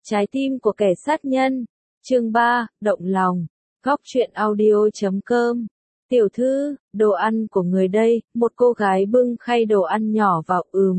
Trái tim của kẻ sát nhân. Chương 3, động lòng. Góc truyện audio.com. Tiểu thư, đồ ăn của người đây, một cô gái bưng khay đồ ăn nhỏ vào.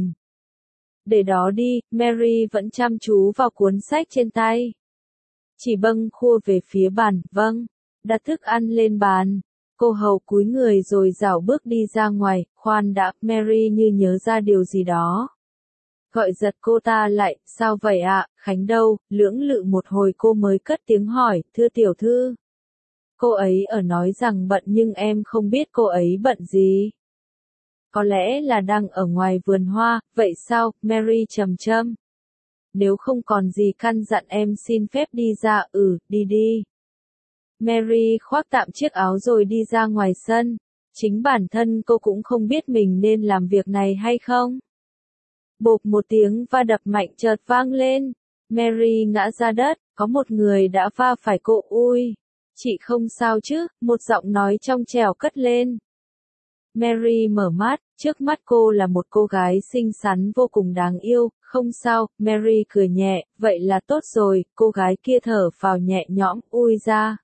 Để đó đi, Mary vẫn chăm chú vào cuốn sách trên tay. Chỉ bâng khua về phía bàn, vâng. Đặt thức ăn lên bàn. Cô hầu cúi người rồi rảo bước đi ra ngoài. Khoan đã, Mary như nhớ ra điều gì đó. Gọi giật cô ta lại, sao vậy ạ, Khánh đâu? Lưỡng lự một hồi cô mới cất tiếng hỏi, thưa tiểu thư. Cô ấy ở nói rằng bận nhưng em không biết cô ấy bận gì. Có lẽ là đang ở ngoài vườn hoa, vậy sao, Mary trầm trâm. Nếu không còn gì căn dặn em xin phép đi ra, đi đi. Mary khoác tạm chiếc áo rồi đi ra ngoài sân. Chính bản thân cô cũng không biết mình nên làm việc này hay không. Bộp một tiếng va đập mạnh chợt vang lên. Mary ngã ra đất, có một người đã va phải cô. Ui, chị không sao chứ, một giọng nói trong trẻo cất lên. Mary mở mắt, trước mắt cô là một cô gái xinh xắn vô cùng đáng yêu. Không sao, Mary cười nhẹ, vậy là tốt rồi, cô gái kia thở phào nhẹ nhõm, ui ra.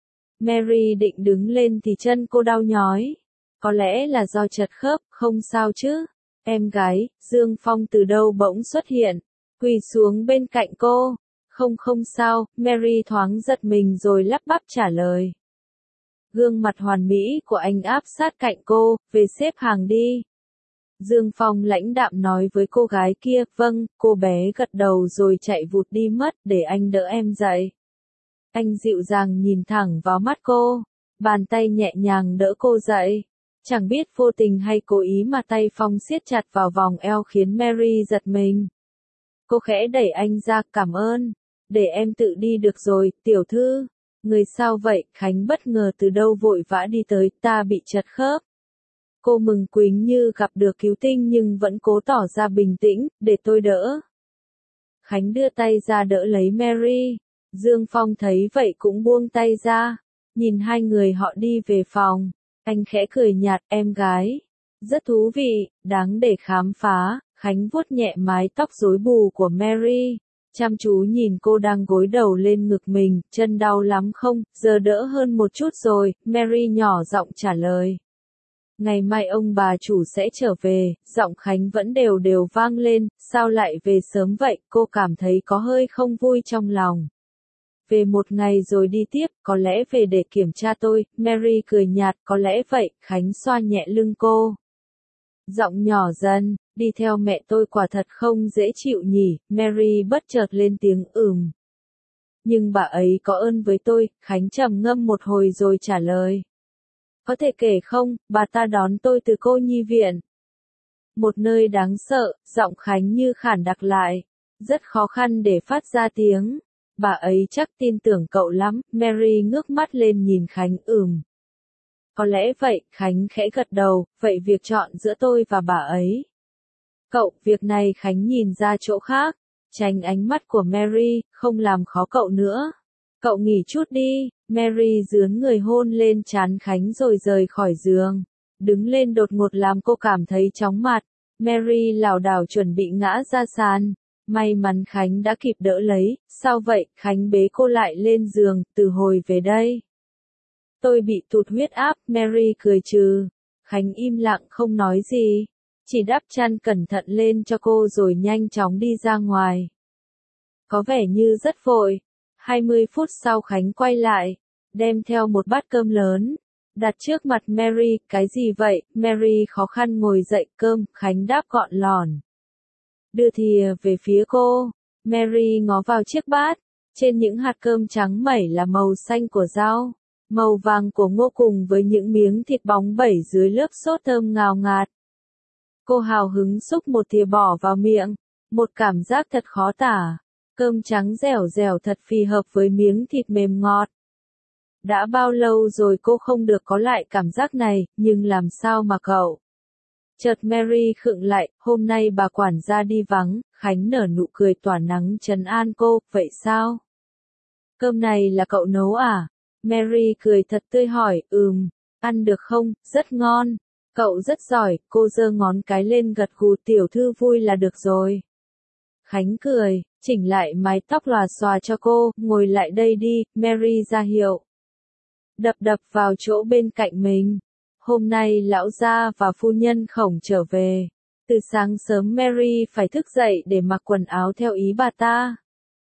Mary định đứng lên thì chân cô đau nhói. Có lẽ là do trật khớp, không sao chứ. Em gái, Dương Phong từ đâu bỗng xuất hiện, quỳ xuống bên cạnh cô. Không sao, Mary thoáng giật mình rồi lắp bắp trả lời. Gương mặt hoàn mỹ của anh áp sát cạnh cô, về xếp hàng đi. Dương Phong lãnh đạm nói với cô gái kia, vâng, cô bé gật đầu rồi chạy vụt đi mất, để anh đỡ em dậy. Anh dịu dàng nhìn thẳng vào mắt cô, bàn tay nhẹ nhàng đỡ cô dậy. Chẳng biết vô tình hay cố ý mà tay Phong siết chặt vào vòng eo khiến Mary giật mình. Cô khẽ đẩy anh ra, cảm ơn. Để em tự đi được rồi, tiểu thư. Người sao vậy? Khánh bất ngờ từ đâu vội vã đi tới, ta bị trật khớp. Cô mừng quính như gặp được cứu tinh nhưng vẫn cố tỏ ra bình tĩnh, để tôi đỡ. Khánh đưa tay ra đỡ lấy Mary. Dương Phong thấy vậy cũng buông tay ra. Nhìn hai người họ đi về phòng. Anh khẽ cười nhạt, em gái. Rất thú vị, đáng để khám phá. Khánh vuốt nhẹ mái tóc rối bù của Mary. Chăm chú nhìn cô đang gối đầu lên ngực mình, chân đau lắm không, giờ đỡ hơn một chút rồi, Mary nhỏ giọng trả lời. Ngày mai ông bà chủ sẽ trở về, giọng Khánh vẫn đều đều vang lên, sao lại về sớm vậy, cô cảm thấy có hơi không vui trong lòng. Về một ngày rồi đi tiếp, có lẽ về để kiểm tra tôi, Mary cười nhạt, có lẽ vậy, Khánh xoa nhẹ lưng cô. Giọng nhỏ dần, đi theo mẹ tôi quả thật không dễ chịu nhỉ, Mary bất chợt lên tiếng Nhưng bà ấy có ơn với tôi, Khánh trầm ngâm một hồi rồi trả lời. Có thể kể không, bà ta đón tôi từ cô nhi viện. Một nơi đáng sợ, giọng Khánh như khản đặc lại. Rất khó khăn để phát ra tiếng. Bà ấy chắc tin tưởng cậu lắm, Mary ngước mắt lên nhìn Khánh Có lẽ vậy, Khánh khẽ gật đầu, vậy việc chọn giữa tôi và bà ấy. Cậu, việc này Khánh nhìn ra chỗ khác, tránh ánh mắt của Mary, không làm khó cậu nữa. Cậu nghỉ chút đi, Mary dướn người hôn lên trán Khánh rồi rời khỏi giường. Đứng lên đột ngột làm cô cảm thấy chóng mặt, Mary lảo đảo chuẩn bị ngã ra sàn. May mắn Khánh đã kịp đỡ lấy, sao vậy, Khánh bế cô lại lên giường, từ hồi về đây. Tôi bị tụt huyết áp, Mary cười trừ. Khánh im lặng không nói gì, chỉ đắp chăn cẩn thận lên cho cô rồi nhanh chóng đi ra ngoài. Có vẻ như rất vội. 20 phút sau Khánh quay lại, đem theo một bát cơm lớn, đặt trước mặt Mary, cái gì vậy, Mary khó khăn ngồi dậy, cơm, Khánh đáp gọn lỏn. Đưa thìa về phía cô, Mary ngó vào chiếc bát, trên những hạt cơm trắng mẩy là màu xanh của rau, màu vàng của ngô cùng với những miếng thịt bóng bẩy dưới lớp sốt thơm ngào ngạt. Cô hào hứng xúc một thìa bỏ vào miệng, một cảm giác thật khó tả, cơm trắng dẻo dẻo thật phì hợp với miếng thịt mềm ngọt. Đã bao lâu rồi cô không được có lại cảm giác này, nhưng làm sao mà cậu? Chợt Mary khựng lại, hôm nay bà quản gia đi vắng, Khánh nở nụ cười tỏa nắng trấn an cô, vậy sao? Cơm này là cậu nấu à? Mary cười thật tươi hỏi, ăn được không, rất ngon. Cậu rất giỏi, cô giơ ngón cái lên gật gù, tiểu thư vui là được rồi. Khánh cười, chỉnh lại mái tóc lòa xòa cho cô, ngồi lại đây đi, Mary ra hiệu. Đập đập vào chỗ bên cạnh mình. Hôm nay lão gia và phu nhân Khổng trở về. Từ sáng sớm Mary phải thức dậy để mặc quần áo theo ý bà ta.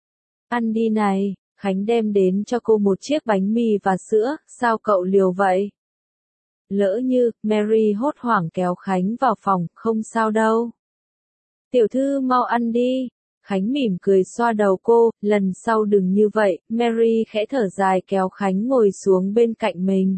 Ăn đi này, Khánh đem đến cho cô một chiếc bánh mì và sữa, sao cậu liều vậy? Lỡ như, Mary hốt hoảng kéo Khánh vào phòng, không sao đâu. Tiểu thư mau ăn đi. Khánh mỉm cười xoa đầu cô, lần sau đừng như vậy, Mary khẽ thở dài kéo Khánh ngồi xuống bên cạnh mình.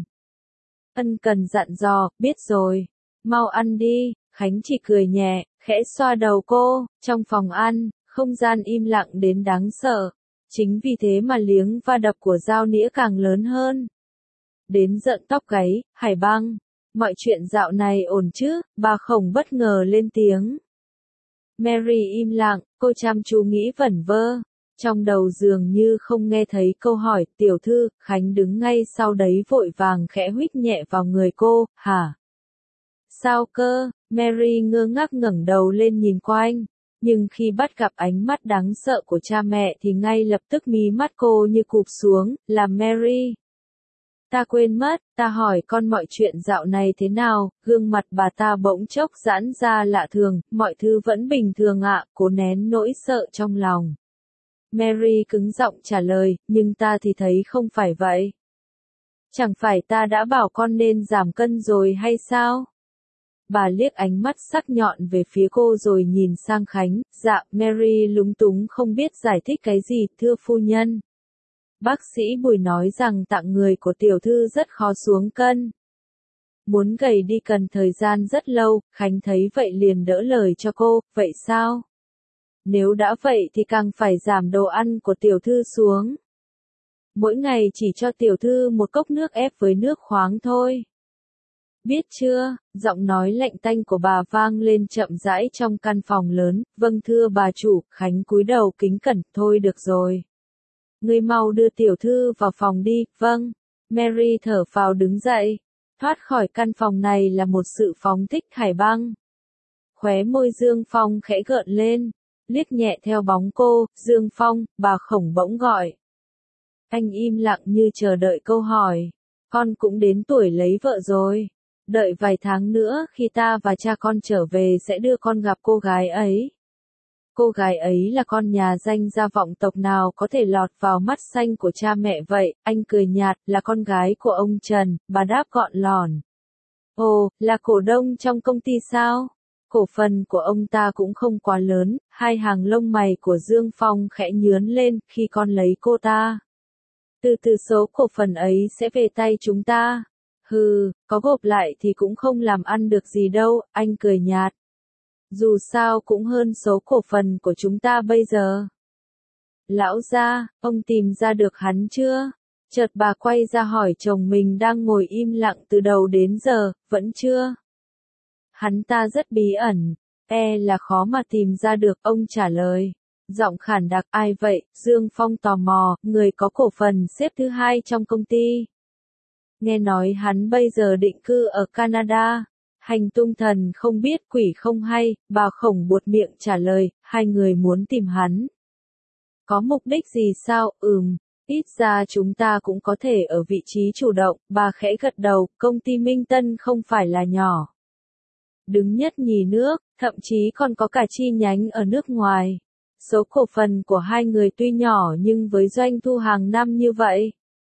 Ân cần dặn dò, biết rồi. Mau ăn đi, Khánh chỉ cười nhẹ, khẽ xoa đầu cô, trong phòng ăn, không gian im lặng đến đáng sợ. Chính vì thế mà liếng va đập của dao nĩa càng lớn hơn. Đến giận tóc gáy, Hải Băng. Mọi chuyện dạo này ổn chứ, bà Khổng bất ngờ lên tiếng. Mary im lặng, cô chăm chú nghĩ vẩn vơ. Trong đầu dường như không nghe thấy câu hỏi, tiểu thư, Khánh đứng ngay sau đấy vội vàng khẽ huých nhẹ vào người cô, hả? Sao cơ? Mary ngơ ngác ngẩng đầu lên nhìn quanh. Nhưng khi bắt gặp ánh mắt đáng sợ của cha mẹ thì ngay lập tức mí mắt cô như cụp xuống, là Mary. Ta quên mất, ta hỏi con mọi chuyện dạo này thế nào, gương mặt bà ta bỗng chốc giãn ra lạ thường, mọi thứ vẫn bình thường ạ, cố nén nỗi sợ trong lòng. Mary cứng giọng trả lời, nhưng ta thì thấy không phải vậy. Chẳng phải ta đã bảo con nên giảm cân rồi hay sao? Bà liếc ánh mắt sắc nhọn về phía cô rồi nhìn sang Khánh, dạ, Mary lúng túng không biết giải thích cái gì, thưa phu nhân. Bác sĩ Bùi nói rằng tạng người của tiểu thư rất khó xuống cân. Muốn gầy đi cần thời gian rất lâu, Khánh thấy vậy liền đỡ lời cho cô, vậy sao? Nếu đã vậy thì càng phải giảm đồ ăn của tiểu thư xuống. Mỗi ngày chỉ cho tiểu thư một cốc nước ép với nước khoáng thôi. Biết chưa, giọng nói lạnh tanh của bà vang lên chậm rãi trong căn phòng lớn, vâng thưa bà chủ, Khánh cúi đầu kính cẩn, thôi được rồi. Ngươi mau đưa tiểu thư vào phòng đi, vâng. Mary thở phào đứng dậy. Thoát khỏi căn phòng này là một sự phóng thích Hải Băng. Khóe môi Dương Phong khẽ gợn lên, liếc nhẹ theo bóng cô, Dương Phong, bà Khổng bỗng gọi. Anh im lặng như chờ đợi câu hỏi. Con cũng đến tuổi lấy vợ rồi. Đợi vài tháng nữa khi ta và cha con trở về sẽ đưa con gặp cô gái ấy. Cô gái ấy là con nhà danh gia vọng tộc nào có thể lọt vào mắt xanh của cha mẹ vậy, anh cười nhạt, là con gái của ông Trần, bà đáp gọn lòn. Ồ, là cổ đông trong công ty sao? Cổ phần của ông ta cũng không quá lớn, hai hàng lông mày của Dương Phong khẽ nhướn lên khi con lấy cô ta. Từ từ số cổ phần ấy sẽ về tay chúng ta. Hừ, có gộp lại thì cũng không làm ăn được gì đâu, anh cười nhạt. Dù sao cũng hơn số cổ phần của chúng ta bây giờ. Lão gia, ông tìm ra được hắn chưa? Chợt bà quay ra hỏi chồng mình đang ngồi im lặng từ đầu đến giờ, vẫn chưa? Hắn ta rất bí ẩn, là khó mà tìm ra được, ông trả lời. Giọng khản đặc, ai vậy? Dương Phong tò mò, người có cổ phần xếp thứ hai trong công ty. Nghe nói hắn bây giờ định cư ở Canada. Hành tung thần không biết quỷ không hay, bà Khổng buột miệng trả lời, hai người muốn tìm hắn. Có mục đích gì sao? Ít ra chúng ta cũng có thể ở vị trí chủ động, bà khẽ gật đầu, công ty Minh Tân không phải là nhỏ. Đứng nhất nhì nước, thậm chí còn có cả chi nhánh ở nước ngoài. Số cổ phần của hai người tuy nhỏ nhưng với doanh thu hàng năm như vậy.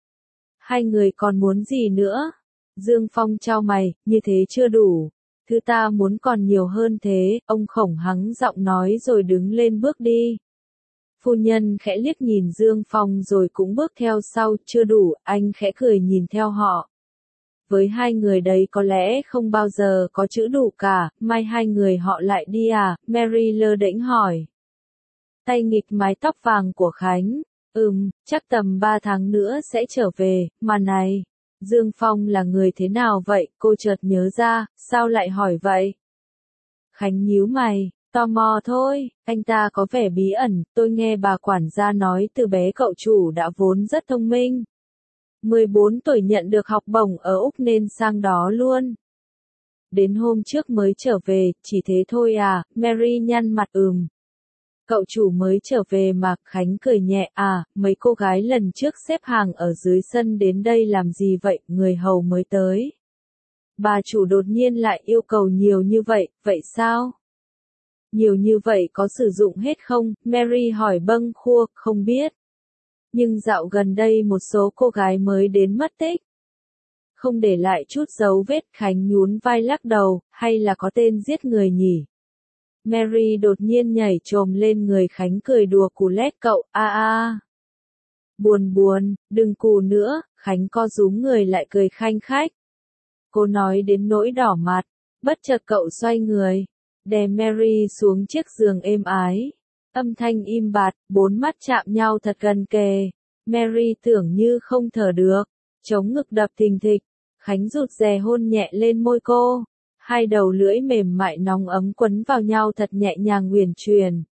Hai người còn muốn gì nữa? Dương Phong chau mày, như thế chưa đủ. Thứ ta muốn còn nhiều hơn thế, ông Khổng hắng giọng nói rồi đứng lên bước đi. Phu nhân khẽ liếc nhìn Dương Phong rồi cũng bước theo sau, chưa đủ, anh khẽ cười nhìn theo họ. Với hai người đấy có lẽ không bao giờ có chữ đủ cả, mai hai người họ lại đi à? Mary lơ đễnh hỏi. Tay nghịch mái tóc vàng của Khánh, chắc tầm 3 tháng nữa sẽ trở về, mà này. Dương Phong là người thế nào vậy? Cô chợt nhớ ra, sao lại hỏi vậy? Khánh nhíu mày, tò mò thôi, anh ta có vẻ bí ẩn, tôi nghe bà quản gia nói từ bé cậu chủ đã vốn rất thông minh. 14 tuổi nhận được học bổng ở Úc nên sang đó luôn. Đến hôm trước mới trở về, chỉ thế thôi à? Mary nhăn mặt Cậu chủ mới trở về mà, Khánh cười nhẹ, à, mấy cô gái lần trước xếp hàng ở dưới sân đến đây làm gì vậy, người hầu mới tới. Bà chủ đột nhiên lại yêu cầu nhiều như vậy, vậy sao? Nhiều như vậy có sử dụng hết không? Mary hỏi bâng khua, không biết. Nhưng dạo gần đây một số cô gái mới đến mất tích. Không để lại chút dấu vết, Khánh nhún vai lắc đầu, hay là có tên giết người nhỉ? Mary đột nhiên nhảy chồm lên người Khánh cười đùa cù lét cậu, a a. Buồn buồn, đừng cù nữa, Khánh co rúm người lại cười khanh khách. Cô nói đến nỗi đỏ mặt, bất chợt cậu xoay người, đè Mary xuống chiếc giường êm ái. Âm thanh im bặt, bốn mắt chạm nhau thật gần kề. Mary tưởng như không thở được, chống ngực đập thình thịch. Khánh rụt rè hôn nhẹ lên môi cô. Hai đầu lưỡi mềm mại nóng ấm quấn vào nhau thật nhẹ nhàng uyển chuyển.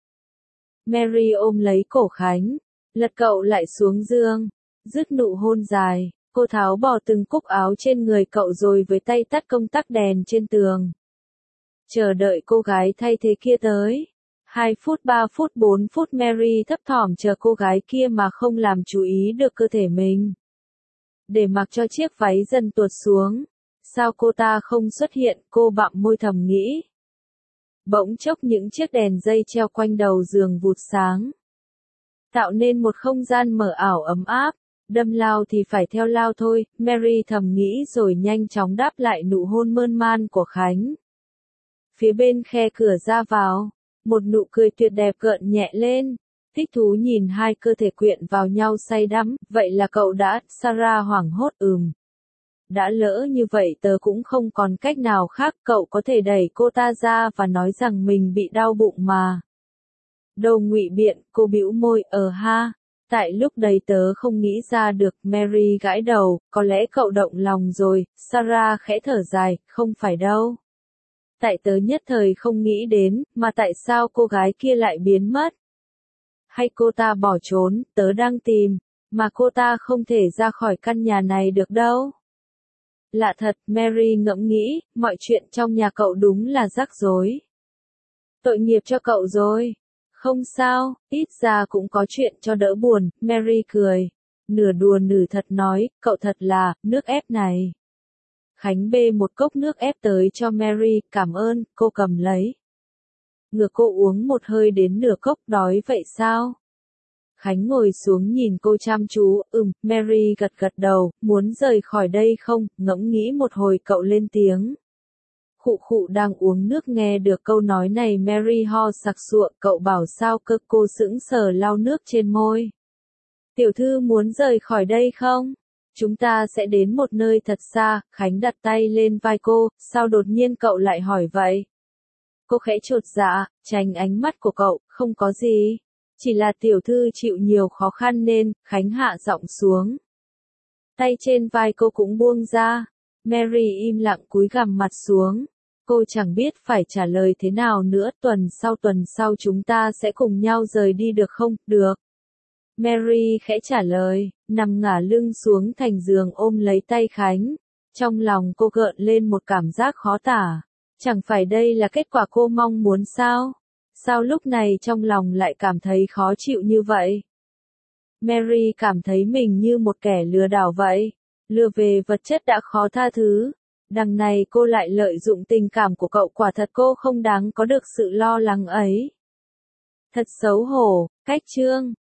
Mary ôm lấy cổ Khánh, lật cậu lại xuống giường, dứt nụ hôn dài. Cô tháo bỏ từng cúc áo trên người cậu rồi với tay tắt công tắc đèn trên tường. Chờ đợi cô gái thay thế kia tới. 2 phút 3 phút 4 phút Mary thấp thỏm chờ cô gái kia mà không làm chú ý được cơ thể mình. Để mặc cho chiếc váy dần tuột xuống. Sao cô ta không xuất hiện, cô bặm môi thầm nghĩ. Bỗng chốc những chiếc đèn dây treo quanh đầu giường vụt sáng. Tạo nên một không gian mờ ảo ấm áp. Đâm lao thì phải theo lao thôi, Mary thầm nghĩ rồi nhanh chóng đáp lại nụ hôn mơn man của Khánh. Phía bên khe cửa ra vào, một nụ cười tuyệt đẹp gợn nhẹ lên. Thích thú nhìn hai cơ thể quyện vào nhau say đắm, vậy là cậu đã, Sarah hoảng hốt đã lỡ như vậy tớ cũng không còn cách nào khác, cậu có thể đẩy cô ta ra và nói rằng mình bị đau bụng mà. Đâu ngụy biện, cô bĩu môi, ha. Tại lúc đấy tớ không nghĩ ra được, Mary gãi đầu, có lẽ cậu động lòng rồi, Sarah khẽ thở dài, không phải đâu. Tại tớ nhất thời không nghĩ đến, mà tại sao cô gái kia lại biến mất? Hay cô ta bỏ trốn, tớ đang tìm, mà cô ta không thể ra khỏi căn nhà này được đâu. Lạ thật, Mary ngẫm nghĩ, mọi chuyện trong nhà cậu đúng là rắc rối. Tội nghiệp cho cậu rồi. Không sao, ít ra cũng có chuyện cho đỡ buồn, Mary cười. Nửa đùa nửa thật nói, cậu thật là, nước ép này. Khánh bê một cốc nước ép tới cho Mary, cảm ơn, cô cầm lấy. Ngược cô uống một hơi đến nửa cốc, đói vậy sao? Khánh ngồi xuống nhìn cô chăm chú, Mary gật gật đầu, muốn rời khỏi đây không, ngẫm nghĩ một hồi cậu lên tiếng. Khụ khụ đang uống nước nghe được câu nói này Mary ho sặc sụa, cậu bảo sao cơ, cô sững sờ lau nước trên môi. Tiểu thư muốn rời khỏi đây không? Chúng ta sẽ đến một nơi thật xa, Khánh đặt tay lên vai cô, sao đột nhiên cậu lại hỏi vậy? Cô khẽ chột dạ, tránh ánh mắt của cậu, không có gì. Chỉ là tiểu thư chịu nhiều khó khăn nên, Khánh hạ giọng xuống. Tay trên vai cô cũng buông ra. Mary im lặng cúi gằm mặt xuống. Cô chẳng biết phải trả lời thế nào nữa, tuần sau chúng ta sẽ cùng nhau rời đi được không? Được. Mary khẽ trả lời, nằm ngả lưng xuống thành giường ôm lấy tay Khánh. Trong lòng cô gợn lên một cảm giác khó tả. Chẳng phải đây là kết quả cô mong muốn sao? Sao lúc này trong lòng lại cảm thấy khó chịu như vậy? Mary cảm thấy mình như một kẻ lừa đảo vậy. Lừa về vật chất đã khó tha thứ. Đằng này cô lại lợi dụng tình cảm của cậu, quả thật cô không đáng có được sự lo lắng ấy. Thật xấu hổ, cách chương.